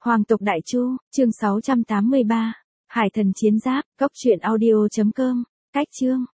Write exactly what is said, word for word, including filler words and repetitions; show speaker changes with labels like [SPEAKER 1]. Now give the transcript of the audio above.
[SPEAKER 1] Hoàng tộc Đại Chu, chương sáu trăm tám mươi ba. Hải thần chiến giáp, cốc truyện audio chấm com. Cách chương.